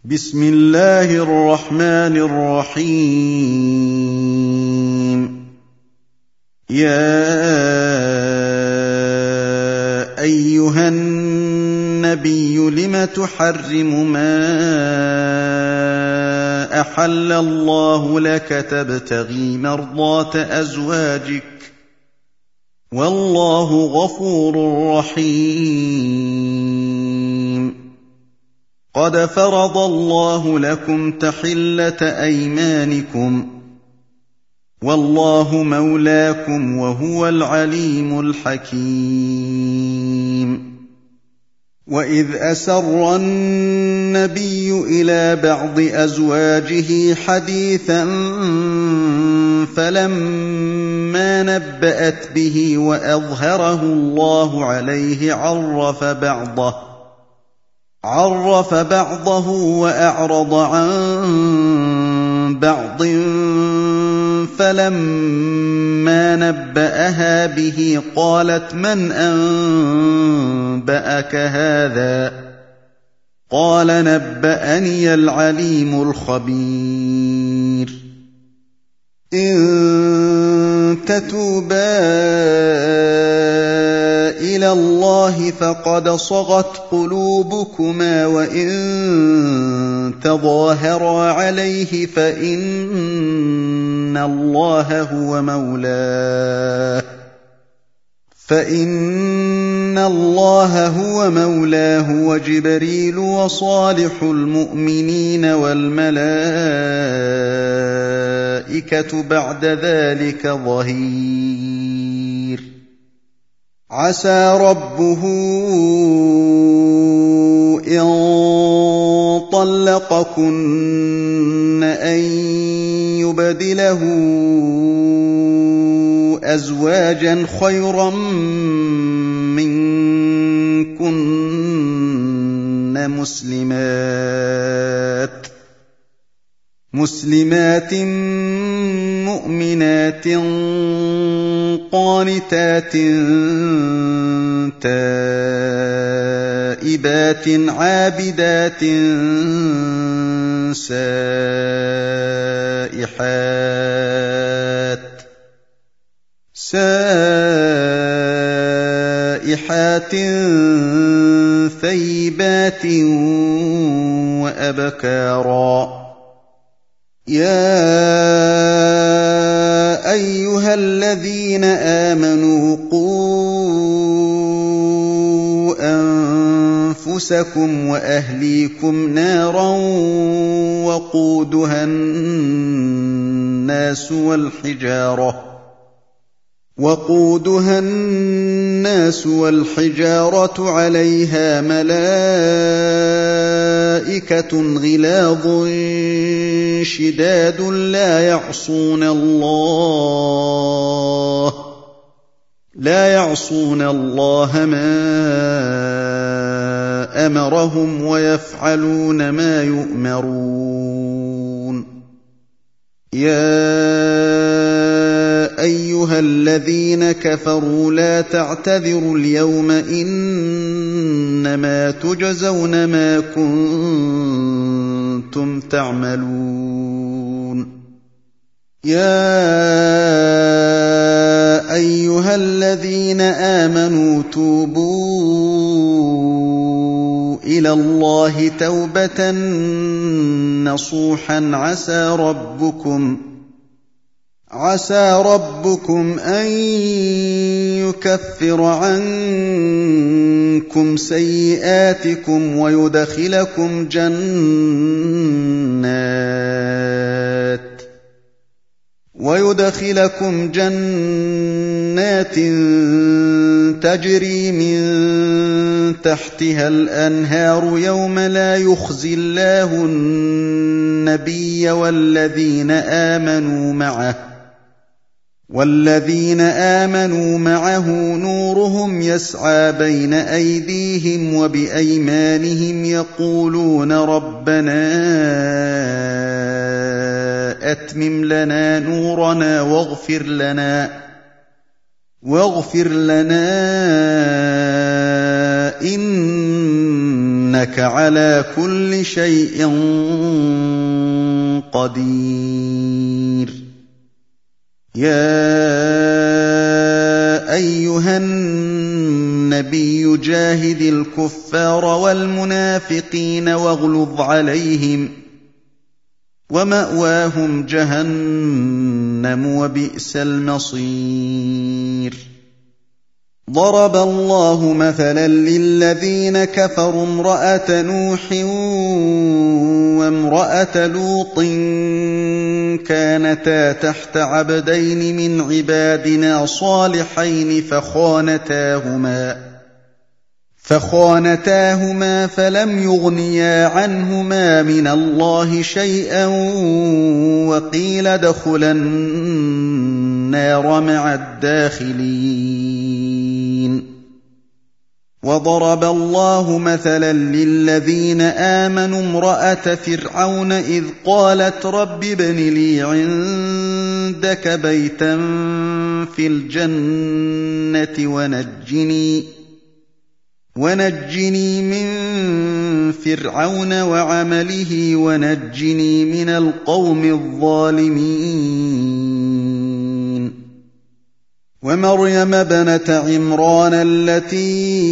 بسم الله الرحمن الرحيم. يا أيها النبي لم تحرم ما أحل الله لك تبتغي مرضات أزواجك والله غفور رحيم. قد فرض الله لكم تحلة أيمانكم والله مولاكم وهو العليم الحكيم. وإذ أسر النبي إلى بعض أزواجه حديثا فلما نبأت به وأظهره الله عليه عرف بعضه وأعرض عن بعض فلما نبأها به قالت من أنبأك هذا قال نبأني العليم الخبير. إن تتوبا إلى الله فقد صغت قلوبكما وإن تظاهرا عليه فإن الله هو مولاه وجبريل وصالح المؤمنين والملائكة بعد ذلك ظهير. عسى ربه إن طلقكن أن يبدله أزواجا خيرا منكن مسلمات مؤمنات قانتات تائبات عابدات سائحات ثيبات وأبكارا. يا أيها الذين آمنوا قوا أنفسكم وأهليكم نارا وقودها الناس والحجارة عليها ملائكة غلاظ شداد لا يعصون الله ما أمرهم ويفعلون ما يؤمرون. يا أيها الذين كفروا لا تعتذروا اليوم إنما تجزون ما كنتم تعملون. يا أيها الذين آمنوا توبوا إلى الله توبة نصوحا عسى ربكم أن يكفر عنكم سيئاتكم ويدخلكم جنات تجري من تحتها الأنهار يوم لا يخزي الله النبي والذين آمنوا معه نورهم يسعى بين أيديهم وبأيمانهم يقولون ربنا أتمم لنا نورنا واغفر لنا إنك إِنَّكَ عَلَىٰ كُلِّ شَيْءٍ قَدِيرٌ يَا أَيُّهَا النَّبِيُّ جَاهِدِ الْكُفَّارَ وَالْمُنَافِقِينَ وَاغْلُظْ عَلَيْهِمْ وَمَأْوَاهُمْ جَهَنَّمُ وَبِئْسَ الْمَصِيرُ ضرب الله مثلا للذين كفروا امرأة نوح وامرأة لوط كانتا تحت عبدين من عبادنا صالحين فخانتاهما فلم يغنيا عنهما من الله شيئا وقيل ادخلا النار مع الداخلين وضرب الله مثلا للذين آمنوا امرأة فرعون إذ قالت رب ابن لي عندك بيتا في الجنة ونجني من فرعون وعمله ونجني من القوم الظالمين ومريم ابنة عمران التي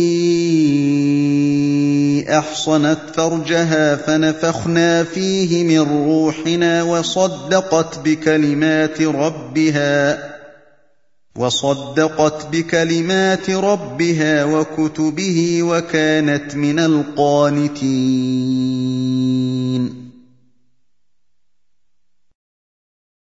أحصنت فرجها فنفخنا فيه من روحنا وصدقت بكلمات ربها وكتبه وكانت من القانتين